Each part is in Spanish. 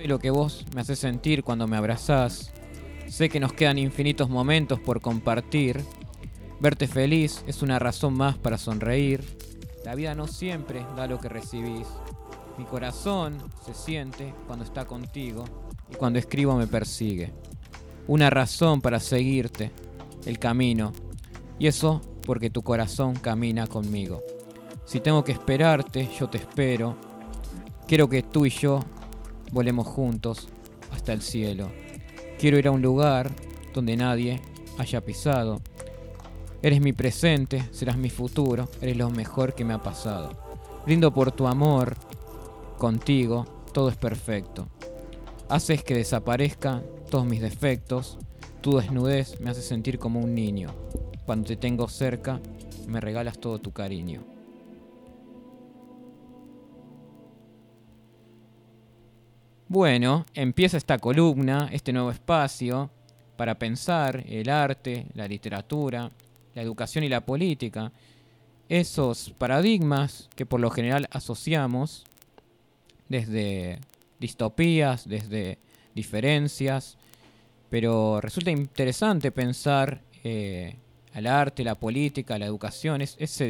Sé lo que vos me haces sentir cuando me abrazás. Sé que nos quedan infinitos momentos por compartir. Verte feliz es una razón más para sonreír. La vida no siempre da lo que recibís. Mi corazón se siente cuando está contigo y cuando escribo me persigue. Una razón para seguirte, el camino. Y eso porque tu corazón camina conmigo. Si tengo que esperarte, yo te espero. Quiero que tú y yo volemos juntos hasta el cielo. Quiero ir a un lugar donde nadie haya pisado. Eres mi presente, serás mi futuro, eres lo mejor que me ha pasado. Brindo por tu amor, contigo todo es perfecto. Haces que desaparezcan todos mis defectos. Tu desnudez me hace sentir como un niño. Cuando te tengo cerca, me regalas todo tu cariño. Bueno, empieza esta columna, este nuevo espacio para pensar el arte, la literatura, la educación y la política. Esos paradigmas que por lo general asociamos desde distopías, desde diferencias, pero resulta interesante pensar al arte, la política, la educación, ese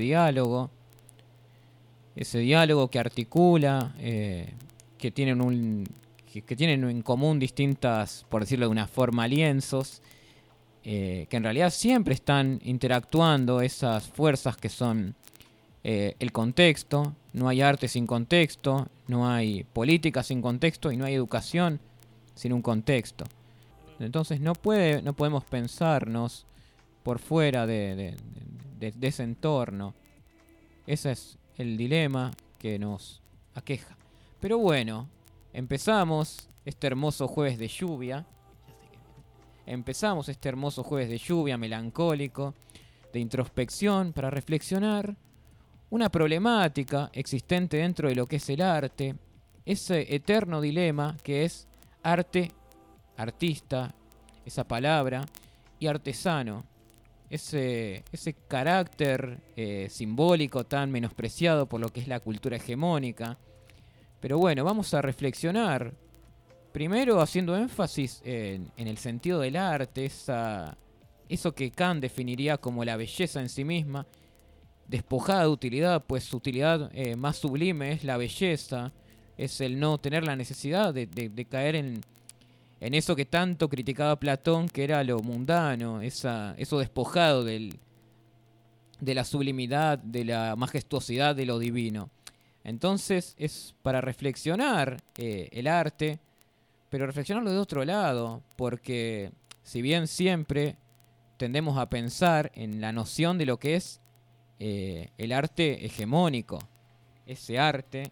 diálogo que articula, que tienen en común distintas, por decirlo de una forma, lienzos, que en realidad siempre están interactuando esas fuerzas que son el contexto. No hay arte sin contexto, no hay política sin contexto y no hay educación sin un contexto. Entonces no podemos pensarnos por fuera de ese entorno. Ese es el dilema que nos aqueja. Pero bueno, empezamos este hermoso jueves de lluvia. Empezamos este hermoso jueves de lluvia melancólico, de introspección, para reflexionar una problemática existente dentro de lo que es el arte, ese eterno dilema que es arte, artista, esa palabra, y artesano, ese carácter simbólico tan menospreciado por lo que es la cultura hegemónica. Pero bueno, vamos a reflexionar, primero haciendo énfasis en el sentido del arte, eso que Kant definiría como la belleza en sí misma, despojada de utilidad, pues su utilidad más sublime es la belleza, es el no tener la necesidad de caer en eso que tanto criticaba Platón, que era lo mundano, eso despojado de la sublimidad, de la majestuosidad de lo divino. Entonces es para reflexionar el arte, pero reflexionarlo de otro lado, porque si bien siempre tendemos a pensar en la noción de lo que es el arte hegemónico, ese arte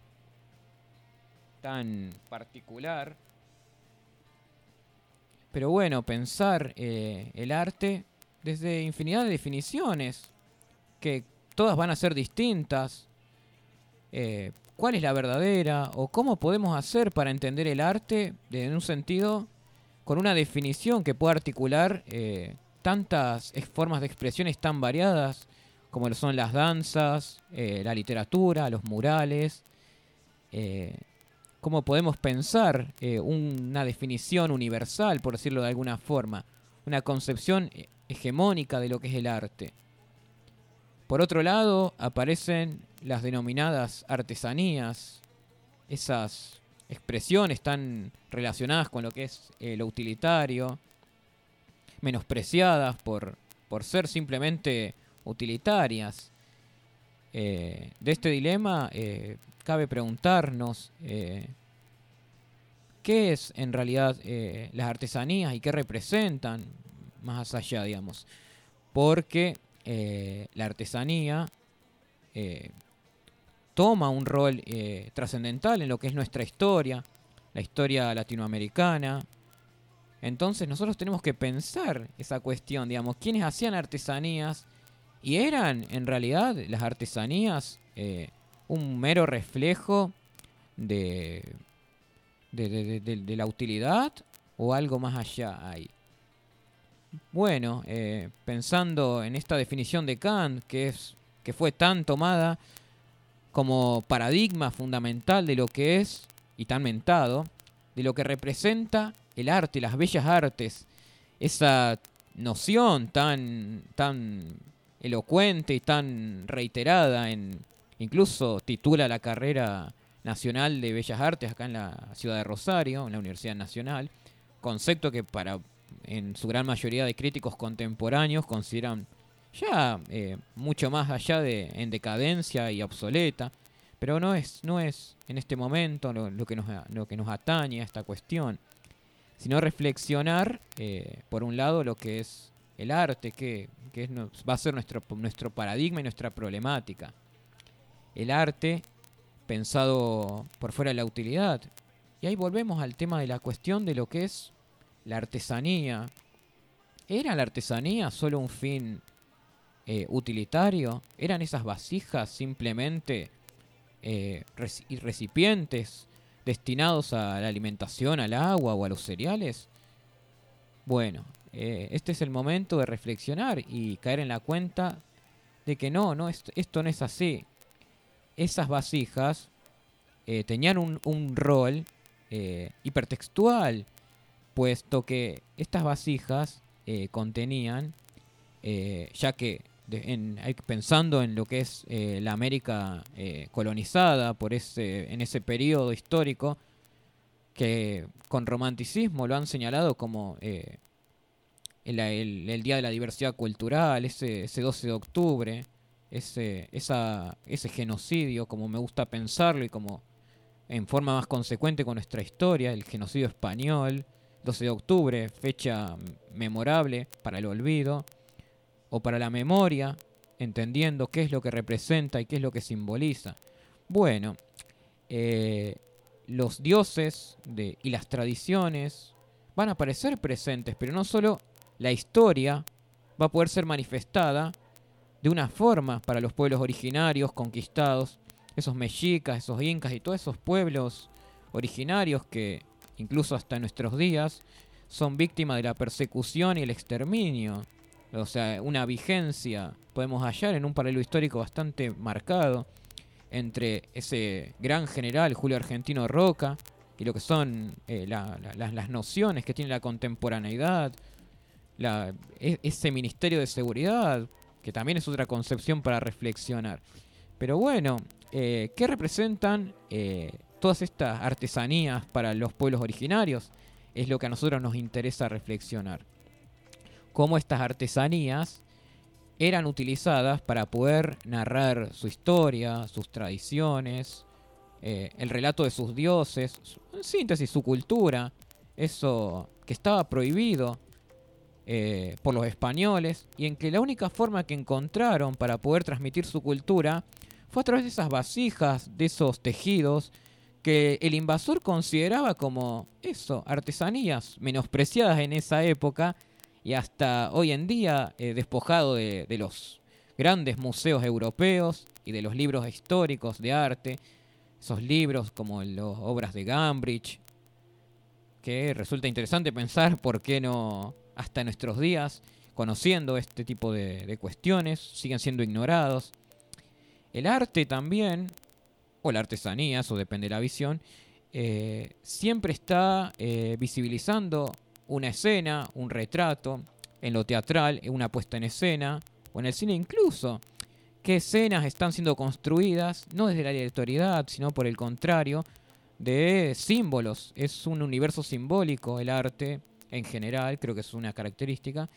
tan particular. Pero bueno, pensar el arte desde infinidad de definiciones, que todas van a ser distintas. ¿Cuál es la verdadera? ¿O cómo podemos hacer para entender el arte en un sentido con una definición que pueda articular tantas formas de expresiones tan variadas como lo son las danzas, la literatura, los murales? ¿Cómo podemos pensar una definición universal, por decirlo de alguna forma? Una concepción hegemónica de lo que es el arte. Por otro lado, aparecen las denominadas artesanías, esas expresiones tan relacionadas con lo que es lo utilitario, menospreciadas por ser simplemente utilitarias. De este dilema cabe preguntarnos qué es en realidad las artesanías y qué representan más allá, digamos. Porque la artesanía toma un rol trascendental en lo que es nuestra historia, la historia latinoamericana. Entonces nosotros tenemos que pensar esa cuestión, digamos, quiénes hacían artesanías y eran en realidad las artesanías un mero reflejo de la utilidad o algo más allá hay. Bueno, pensando en esta definición de Kant, que fue tan tomada como paradigma fundamental de lo que es, y tan mentado, de lo que representa el arte, las bellas artes, esa noción tan elocuente y tan reiterada incluso titula la carrera nacional de Bellas Artes acá en la ciudad de Rosario, en la Universidad Nacional, concepto que en su gran mayoría de críticos contemporáneos consideran ya mucho más allá en decadencia y obsoleta, pero no es en este momento lo que nos atañe a esta cuestión, sino reflexionar, por un lado, lo que es el arte, va a ser nuestro paradigma y nuestra problemática. El arte pensado por fuera de la utilidad. Y ahí volvemos al tema de la cuestión de lo que es la artesanía. ¿Era la artesanía solo un fin utilitario? ¿Eran esas vasijas simplemente recipientes destinados a la alimentación, al agua o a los cereales? Bueno, este es el momento de reflexionar y caer en la cuenta de que esto no es así. Esas vasijas tenían un rol hipertextual, puesto que estas vasijas contenían, ya que pensando en lo que es la América colonizada en ese periodo histórico, que con romanticismo lo han señalado como el Día de la Diversidad Cultural, ese 12 de octubre, ese genocidio, como me gusta pensarlo y como en forma más consecuente con nuestra historia, el genocidio español, 12 de octubre, fecha memorable para el olvido o para la memoria, entendiendo qué es lo que representa y qué es lo que simboliza. Bueno, los dioses y las tradiciones van a aparecer presentes, pero no solo la historia va a poder ser manifestada de una forma para los pueblos originarios conquistados, esos mexicas, esos incas y todos esos pueblos originarios que incluso hasta nuestros días son víctimas de la persecución y el exterminio. O sea, una vigencia podemos hallar en un paralelo histórico bastante marcado entre ese gran general Julio Argentino Roca y lo que son las nociones que tiene la contemporaneidad, ese Ministerio de Seguridad, que también es otra concepción para reflexionar. Pero bueno, ¿qué representan todas estas artesanías para los pueblos originarios? Es lo que a nosotros nos interesa reflexionar. Cómo estas artesanías eran utilizadas para poder narrar su historia, sus tradiciones, el relato de sus dioses, en síntesis su cultura, eso que estaba prohibido por los españoles, y en que la única forma que encontraron para poder transmitir su cultura fue a través de esas vasijas, de esos tejidos que el invasor consideraba como artesanías menospreciadas en esa época y hasta hoy en día despojado de los grandes museos europeos y de los libros históricos de arte, esos libros como las obras de Gambridge, que resulta interesante pensar por qué no hasta nuestros días, conociendo este tipo de cuestiones, siguen siendo ignorados. El arte también, o la artesanía, eso depende de la visión, siempre está visibilizando una escena, un retrato, en lo teatral, una puesta en escena, o en el cine incluso. ¿Qué escenas están siendo construidas, no desde la aleatoriedad, sino por el contrario, de símbolos? Es un universo simbólico el arte, en general, creo que es una característica.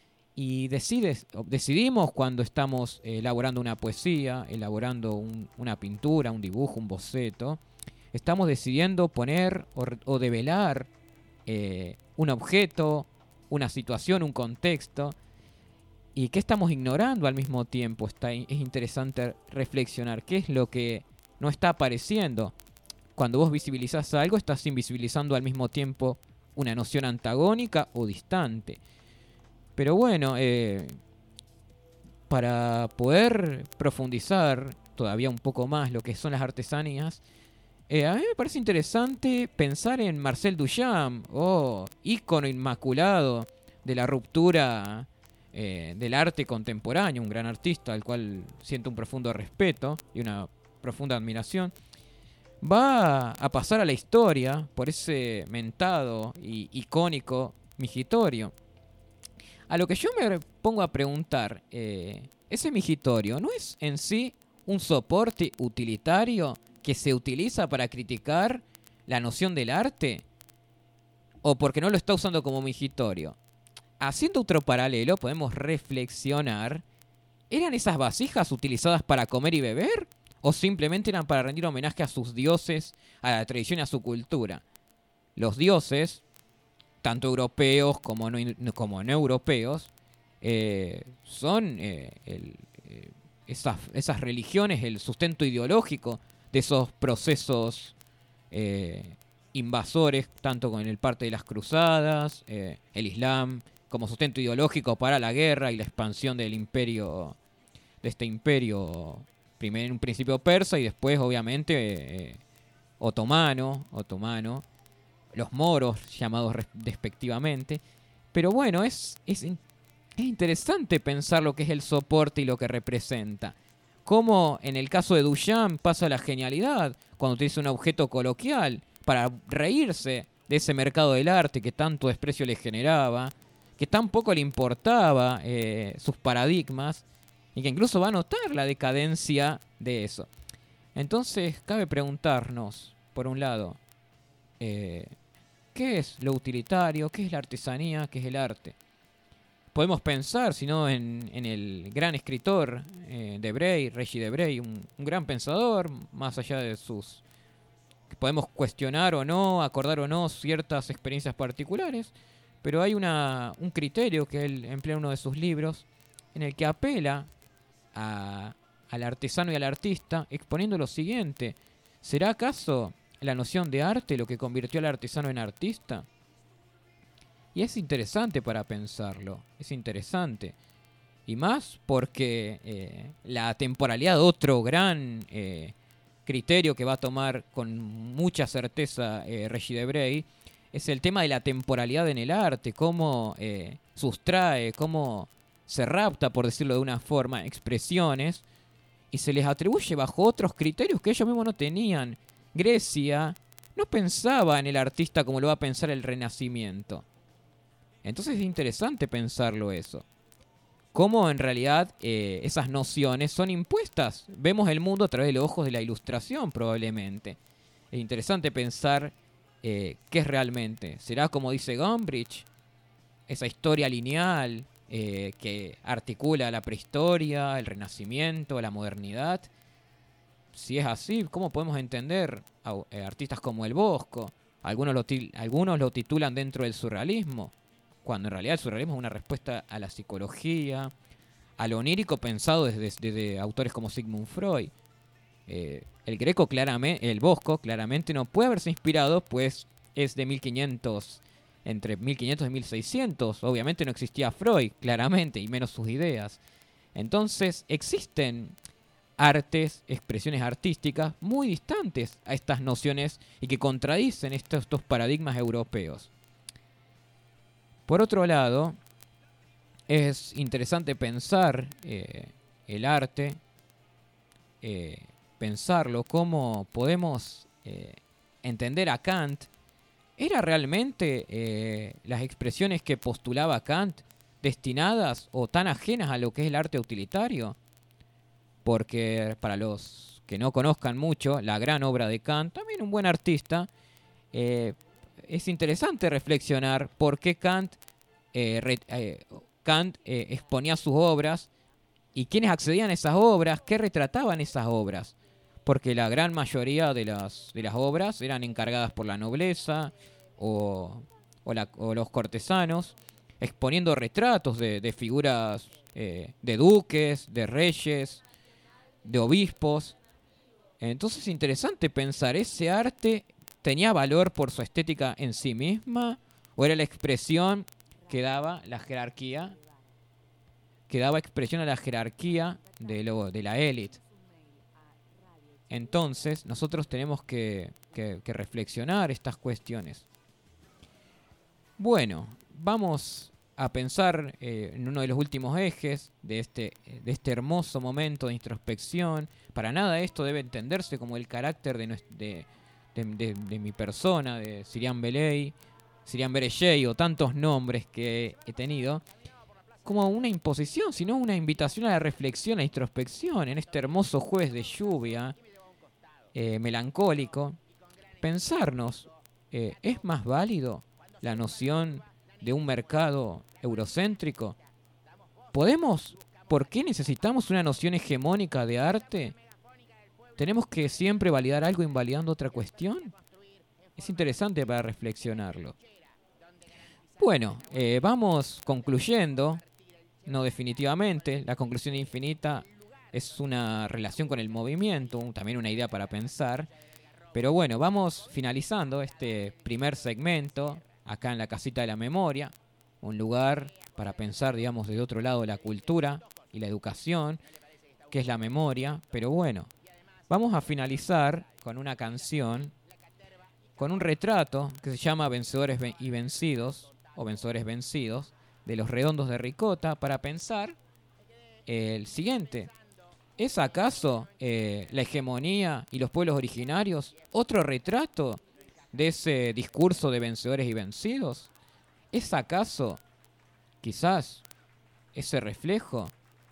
Y decidimos cuando estamos elaborando una poesía, elaborando una pintura, un dibujo, un boceto, estamos decidiendo poner o develar un objeto, una situación, un contexto, y qué estamos ignorando al mismo tiempo. Es interesante reflexionar qué es lo que no está apareciendo. Cuando vos visibilizás algo, estás invisibilizando al mismo tiempo una noción antagónica o distante. Pero bueno, para poder profundizar todavía un poco más lo que son las artesanías, a mí me parece interesante pensar en Marcel Duchamp, ícono inmaculado de la ruptura del arte contemporáneo, un gran artista al cual siento un profundo respeto y una profunda admiración. va a pasar a la historia por ese mentado y icónico migitorio. A lo que yo me pongo a preguntar, ¿ese migitorio no es en sí un soporte utilitario que se utiliza para criticar la noción del arte? ¿O porque no lo está usando como migitorio? Haciendo otro paralelo, podemos reflexionar, ¿eran esas vasijas utilizadas para comer y beber? ¿O simplemente eran para rendir homenaje a sus dioses, a la tradición y a su cultura? Los dioses, tanto europeos como no europeos, son esas religiones, el sustento ideológico de esos procesos invasores, tanto con el parte de las cruzadas, el Islam, como sustento ideológico para la guerra y la expansión del imperio, de este imperio, primero en un principio persa y después obviamente otomano, los moros llamados despectivamente. Pero bueno, es interesante pensar lo que es el soporte y lo que representa. Como en el caso de Duchamp pasa la genialidad cuando utiliza un objeto coloquial para reírse de ese mercado del arte que tanto desprecio le generaba, que tan poco le importaba sus paradigmas, y que incluso va a notar la decadencia de eso. Entonces cabe preguntarnos, por un lado, ¿qué es lo utilitario? ¿Qué es la artesanía? ¿Qué es el arte? Podemos pensar, si no, en el gran escritor Debray, Regis Debray, un gran pensador, más allá de sus... Podemos cuestionar o no, acordar o no ciertas experiencias particulares, pero hay un criterio que él emplea en uno de sus libros, en el que apela al artesano y al artista, exponiendo lo siguiente: ¿será acaso la noción de arte lo que convirtió al artesano en artista? Y es interesante para pensarlo, es interesante. Y más porque la temporalidad, otro gran criterio que va a tomar con mucha certeza Regis Debray, es el tema de la temporalidad en el arte, cómo sustrae, cómo se rapta, por decirlo de una forma, expresiones y se les atribuye bajo otros criterios que ellos mismos no tenían. Grecia no pensaba en el artista como lo va a pensar el Renacimiento. Entonces es interesante pensarlo eso. Cómo en realidad esas nociones son impuestas. Vemos el mundo a través de los ojos de la Ilustración, probablemente. Es interesante pensar qué es realmente. ¿Será como dice Gombrich? Esa historia lineal que articula la prehistoria, el Renacimiento, la modernidad. Si es así, ¿cómo podemos entender a artistas como el Bosco? Algunos lo titulan dentro del surrealismo, cuando en realidad el surrealismo es una respuesta a la psicología, a lo onírico pensado desde autores como Sigmund Freud. El Bosco claramente no puede haberse inspirado, pues es de 1500, entre 1500 y 1600. Obviamente no existía Freud, claramente, y menos sus ideas. Entonces existen artes, expresiones artísticas muy distantes a estas nociones y que contradicen estos paradigmas europeos. Por otro lado, es interesante pensar el arte, pensarlo, cómo podemos entender a Kant. ¿Era realmente las expresiones que postulaba Kant destinadas o tan ajenas a lo que es el arte utilitario? Porque para los que no conozcan mucho la gran obra de Kant, también un buen artista, es interesante reflexionar por qué Kant exponía sus obras y quiénes accedían a esas obras, qué retrataban esas obras. Porque la gran mayoría de las obras eran encargadas por la nobleza o los cortesanos, exponiendo retratos de figuras de duques, de reyes, de obispos. Entonces es interesante pensar, ¿ese arte tenía valor por su estética en sí misma o era la expresión que daba la jerarquía, que daba expresión a la jerarquía de la élite? Entonces nosotros tenemos que reflexionar estas cuestiones. Bueno, vamos a pensar en uno de los últimos ejes de este hermoso momento de introspección. Para nada esto debe entenderse como el carácter de mi persona, de Sirian Beley, Sirian Berejey o tantos nombres que he tenido, como una imposición, sino una invitación a la reflexión, a la introspección en este hermoso jueves de lluvia melancólico. Pensarnos, ¿es más válido la noción de un mercado eurocéntrico? ¿Por qué necesitamos una noción hegemónica de arte? ¿Tenemos que siempre validar algo invalidando otra cuestión? Es interesante para reflexionarlo. Bueno, vamos concluyendo, no definitivamente, la conclusión infinita es una relación con el movimiento, también una idea para pensar. Pero bueno, vamos finalizando este primer segmento acá en la Casita de la Memoria, un lugar para pensar, digamos, desde otro lado la cultura y la educación, que es la memoria. Pero bueno, vamos a finalizar con una canción, con un retrato que se llama Vencedores y Vencidos, o Vencedores Vencidos, de Los Redondos de Ricota, para pensar el siguiente. ¿Es acaso la hegemonía y los pueblos originarios otro retrato de ese discurso de vencedores y vencidos? ¿Es acaso, quizás, ese reflejo?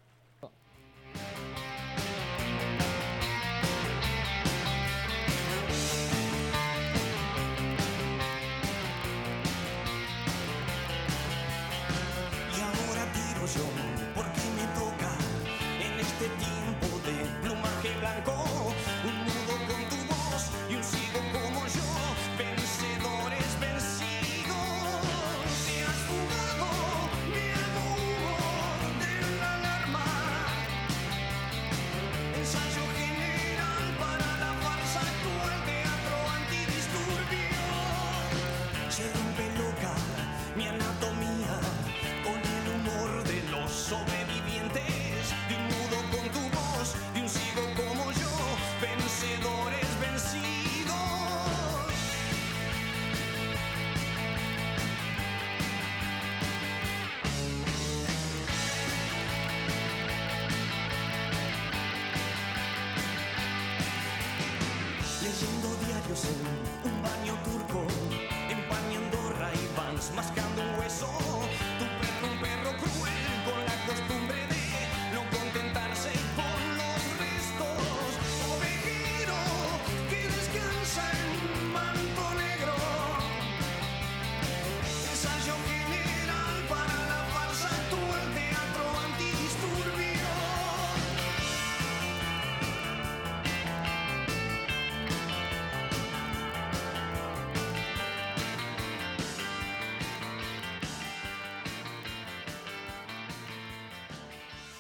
Y ahora tiro yo, porque me toca en este tiempo de plumaje blanco, un nudo con tu voz y un sigo como yo, vencedores vencidos. Te has fugado viendo humo de la alarma, ensayo general para la farsa actual, teatro antidisturbio. Se rompe loca mi anatomía con el humor de los sobrevivientes, de un nudo con tu voz, de un sigo como yo, vencedores vencidos. Leyendo diarios en un baño turco, empañando Ray-Bans, mascando